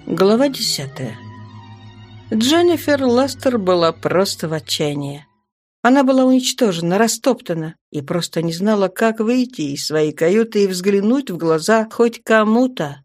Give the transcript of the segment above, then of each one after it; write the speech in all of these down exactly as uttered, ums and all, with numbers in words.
Глава десятая. Дженнифер Лестер была просто в отчаянии. Она была уничтожена, растоптана и просто не знала, как выйти из своей каюты и взглянуть в глаза хоть кому-то.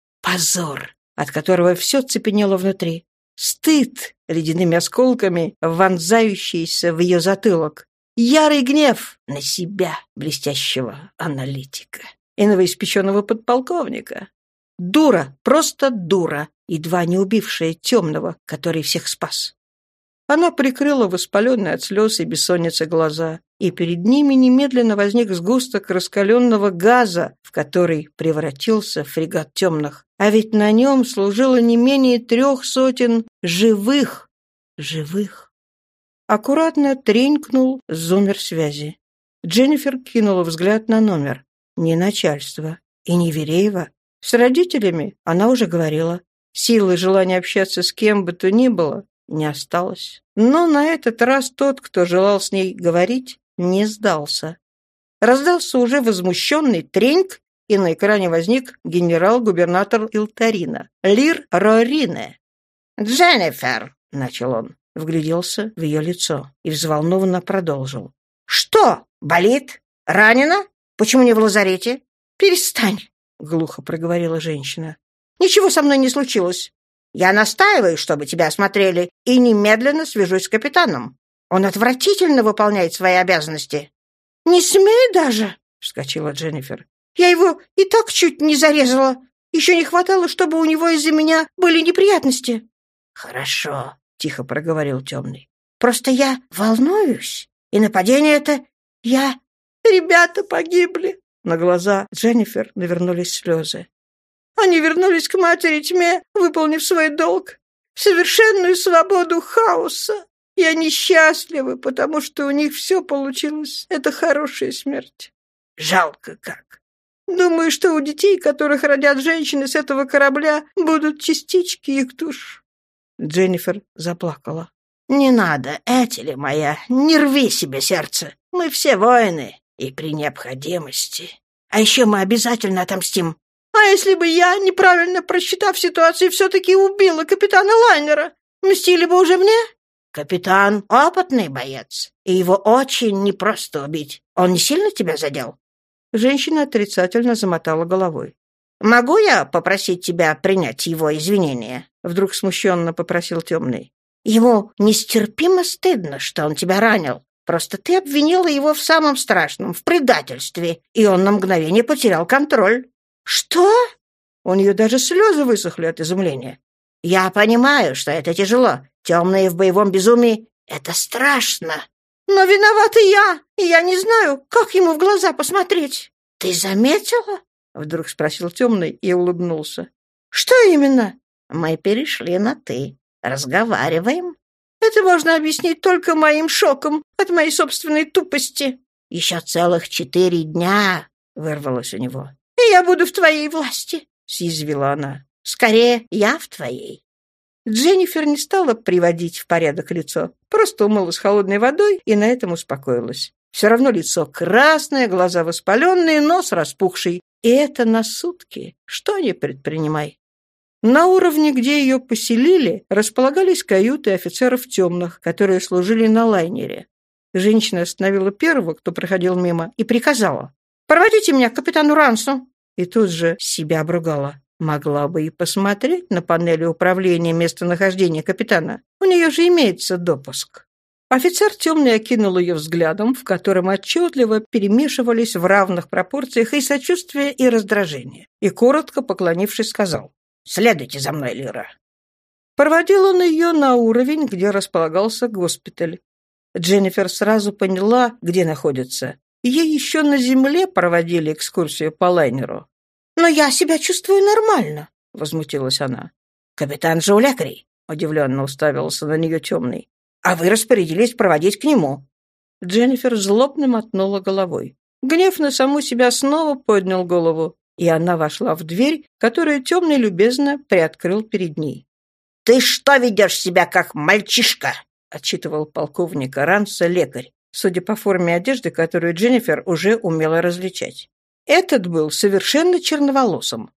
Позор, от которого все цепенело внутри. Стыд, ледяными осколками, вонзающийся в ее затылок. Ярый гнев на себя, блестящего аналитика и новоиспеченного подполковника. Дура, просто дура, едва не убившая темного, который всех спас. Она прикрыла воспаленные от слез и бессонницы глаза, и перед ними немедленно возник сгусток раскаленного газа, в который превратился фрегат темных. А ведь на нем служило не менее трех сотен живых, живых. Аккуратно тренькнул зуммер связи. Дженнифер кинула взгляд на номер. Не начальство и не Вереева. С родителями она уже говорила. Силы и желания общаться с кем бы то ни было не осталось. Но на этот раз тот, кто желал с ней говорить, не сдался. Раздался уже возмущенный треньк, и на экране возник генерал-губернатор Илтарина, Лир Рорине. «Дженнифер!» — начал он, вгляделся в ее лицо и взволнованно продолжил. «Что? Болит? Ранена? Почему не в лазарете?» «Перестань!» — глухо проговорила женщина. «Ничего со мной не случилось. Я настаиваю, чтобы тебя осмотрели, и немедленно свяжусь с капитаном. Он отвратительно выполняет свои обязанности». «Не смей даже!» — вскочила Дженнифер. «Я его и так чуть не зарезала. Еще не хватало, чтобы у него из-за меня были неприятности». «Хорошо», — тихо проговорил темный. «Просто я волнуюсь, и нападение это... Я... Ребята погибли». На глаза Дженнифер навернулись слезы. Они вернулись к матери тьме, выполнив свой долг, в совершенную свободу хаоса. И они счастливы, потому что у них все получилось. Это хорошая смерть. Жалко как. Думаю, что у детей, которых родят женщины с этого корабля, будут частички их душ. Дженнифер заплакала. «Не надо, Этели моя, не рви себе сердце. Мы все воины, и при необходимости. А еще мы обязательно отомстим. А если бы я, неправильно просчитав ситуацию, все-таки убила капитана лайнера, мстили бы уже мне?» «Капитан — опытный боец, и его очень непросто убить. Он не сильно тебя задел?» Женщина отрицательно замотала головой. «Могу я попросить тебя принять его извинения?» Вдруг смущенно попросил темный. «Ему нестерпимо стыдно, что он тебя ранил. Просто ты обвинила его в самом страшном, в предательстве, и он на мгновение потерял контроль». «Что?» У нее даже слезы высохли от изумления. «Я понимаю, что это тяжело. Темные в боевом безумии — это страшно. Но виновата я, и я не знаю, как ему в глаза посмотреть». «Ты заметила?» — вдруг спросил темный и улыбнулся. «Что именно?» «Мы перешли на «ты». Разговариваем». «Это можно объяснить только моим шоком от моей собственной тупости». «Еще целых четыре дня», — вырвалось у него. «И я буду в твоей власти», — съязвила она. «Скорее, я в твоей». Дженнифер не стала приводить в порядок лицо, просто умылась холодной водой и на этом успокоилась. Все равно лицо красное, глаза воспаленные, нос распухший. И это на сутки. Что ни предпринимай. На уровне, где ее поселили, располагались каюты офицеров темных, которые служили на лайнере. Женщина остановила первого, кто проходил мимо, и приказала: «Проводите меня к капитану Рансу». И тут же себя обругала. Могла бы и посмотреть на панели управления местонахождения капитана. У нее же имеется допуск. Офицер темный окинул ее взглядом, в котором отчетливо перемешивались в равных пропорциях и сочувствие, и раздражение. И, коротко поклонившись, сказал: «Следуйте за мной, Лира». Проводил он ее на уровень, где располагался госпиталь. Дженнифер сразу поняла, где находится. Ей еще на земле проводили экскурсию по лайнеру. «Но я себя чувствую нормально», — возмутилась она. «Капитан же у лекарей», — удивленно уставился на нее темный. «А вы распорядились проводить к нему». Дженнифер злобно мотнула головой. Гнев на саму себя снова поднял голову, и она вошла в дверь, которую темный любезно приоткрыл перед ней. «Ты что ведешь себя, как мальчишка?» — отчитывал полковника Ранса лекарь, судя по форме одежды, которую Дженнифер уже умела различать. Этот был совершенно черноволосым.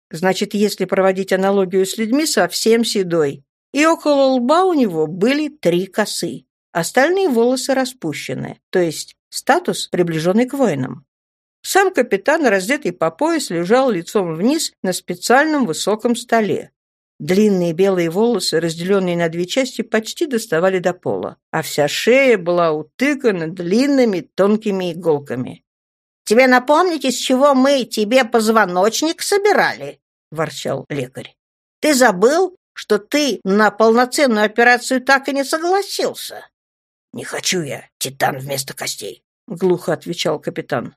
Значит, если проводить аналогию с людьми, совсем седой. И около лба у него были три косы. Остальные волосы распущены, то есть статус, приближенный к воинам. Сам капитан, раздетый по пояс, лежал лицом вниз на специальном высоком столе. Длинные белые волосы, разделенные на две части, почти доставали до пола, а вся шея была утыкана длинными тонкими иголками. «Тебе напомнить, из чего мы тебе позвоночник собирали?» — ворчал лекарь. «Ты забыл, что ты на полноценную операцию так и не согласился?» «Не хочу я титан вместо костей», — глухо отвечал капитан.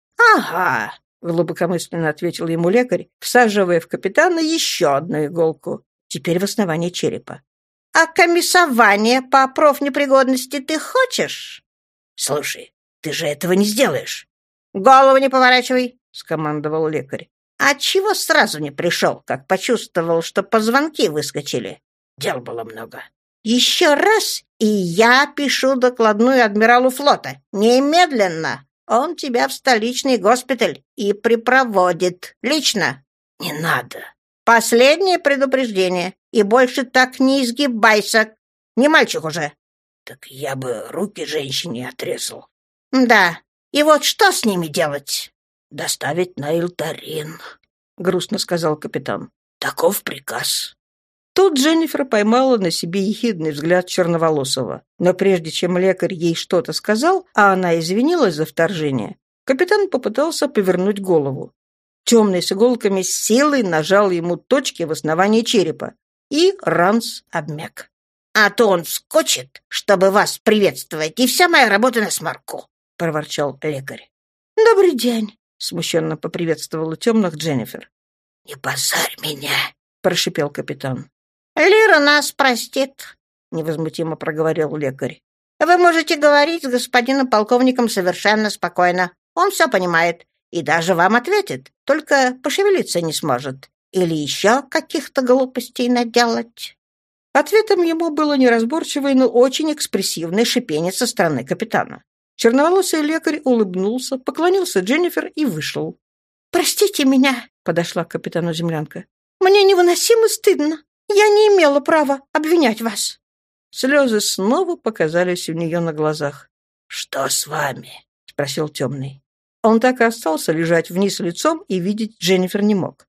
«Ага», — глубокомысленно ответил ему лекарь, всаживая в капитана еще одну иголку, теперь в основание черепа. «А комиссование по профнепригодности ты хочешь?» «Слушай, ты же этого не сделаешь». «Голову не поворачивай», — скомандовал лекарь. «А чего сразу не пришел, как почувствовал, что позвонки выскочили?» «Дел было много». «Еще раз, и я пишу докладную адмиралу флота. Немедленно. Он тебя в столичный госпиталь и припроводит. Лично». «Не надо». «Последнее предупреждение. И больше так не изгибайся. Не мальчик уже». «Так я бы руки женщине отрезал». «Да. И вот что с ними делать?» «Доставить на Илтарин», — грустно сказал капитан. «Таков приказ». Тут Дженнифер поймала на себе ехидный взгляд Черноволосого. Но прежде чем лекарь ей что-то сказал, а она извинилась за вторжение, капитан попытался повернуть голову. Темный с иголками с силой нажал ему точки в основании черепа, и Ранс обмяк. «А то он вскочит, чтобы вас приветствовать, и вся моя работа насморку», — проворчал лекарь. «Добрый день», — смущенно поприветствовала темных Дженнифер. «Не позорь меня», — прошипел капитан. «Лира нас простит», — невозмутимо проговорил лекарь. «Вы можете говорить с господином полковником совершенно спокойно. Он все понимает и даже вам ответит, только пошевелиться не сможет. Или еще каких-то глупостей наделать». Ответом ему было неразборчивое, но очень экспрессивное шипение со стороны капитана. Черноволосый лекарь улыбнулся, поклонился Дженнифер и вышел. «Простите меня», — подошла к капитану землянка. «Мне невыносимо стыдно. Я не имела права обвинять вас». Слезы снова показались у нее на глазах. «Что с вами?» — спросил темный. Он так и остался лежать вниз лицом и видеть Дженнифер не мог.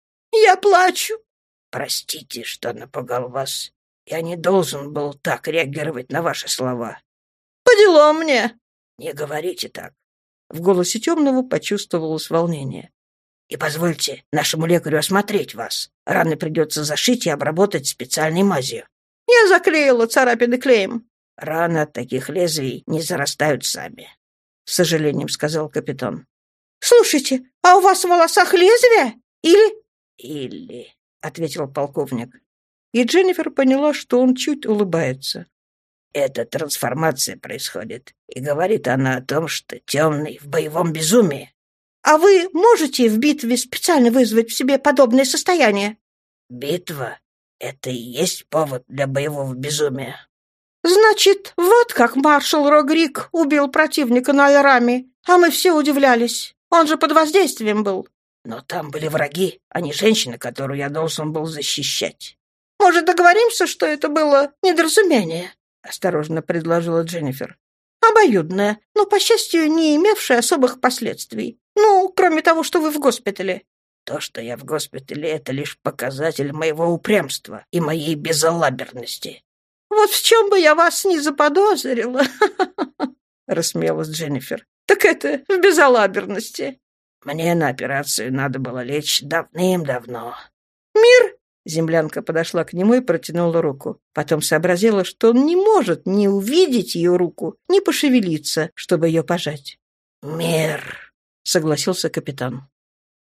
«Я плачу». «Простите, что напугал вас. Я не должен был так реагировать на ваши слова». «По делам мне». «Не говорите так». В голосе темного почувствовалось волнение. «И позвольте нашему лекарю осмотреть вас. Раны придется зашить и обработать специальной мазью». «Я заклеила царапины клеем». «Раны от таких лезвий не зарастают сами», — с сожалением сказал капитан. «Слушайте, а у вас в волосах лезвие? Или...» «Или...» — ответил полковник. И Дженнифер поняла, что он чуть улыбается. «Эта трансформация происходит, и говорит она о том, что темный в боевом безумии». «А вы можете в битве специально вызвать в себе подобное состояние?» «Битва — это и есть повод для боевого безумия». «Значит, вот как маршал Рогрик убил противника на Айраме, а мы все удивлялись. Он же под воздействием был». «Но там были враги, а не женщина, которую я должен был защищать». «Может, договоримся, что это было недоразумение?» — осторожно предложила Дженнифер. «Обоюдное, но, по счастью, не имевшее особых последствий. Ну, кроме того, что вы в госпитале». «То, что я в госпитале, это лишь показатель моего упрямства и моей безалаберности». «Вот в чем бы я вас не заподозрила», — рассмеялась Дженнифер. «Так это в безалаберности». «Мне на операцию надо было лечь давным-давно». «Мир?» Землянка подошла к нему и протянула руку. Потом сообразила, что он не может ни увидеть ее руку, ни пошевелиться, чтобы ее пожать. «Мир», — согласился капитан.